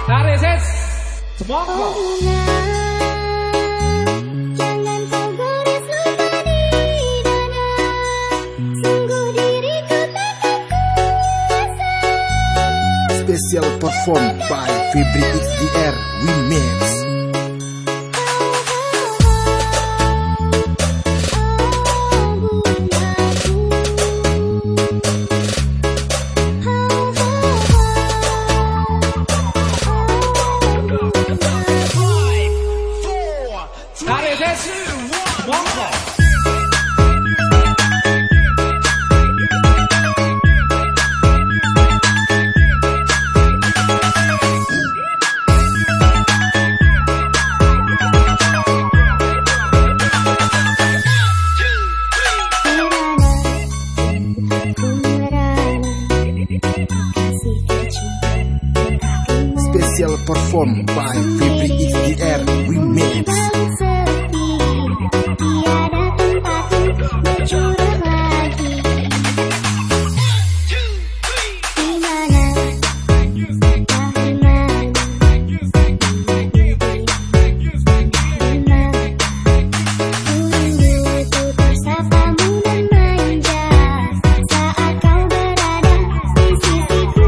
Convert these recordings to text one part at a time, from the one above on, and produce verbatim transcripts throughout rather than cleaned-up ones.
Tareses Semongko. Jangan kau gores lupa di dana, sungguh diriku tak kuasa. Special perform by Febri X D R Remix. Special perform by Febri X D R Remix. Tiada tempat bercurah lagi. Di mana, entah di mana, di mana ku rindu untuk bersapamu dan manja saat kau berada di sisiku.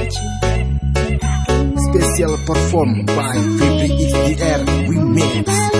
Special perform by Febri X D R Remix.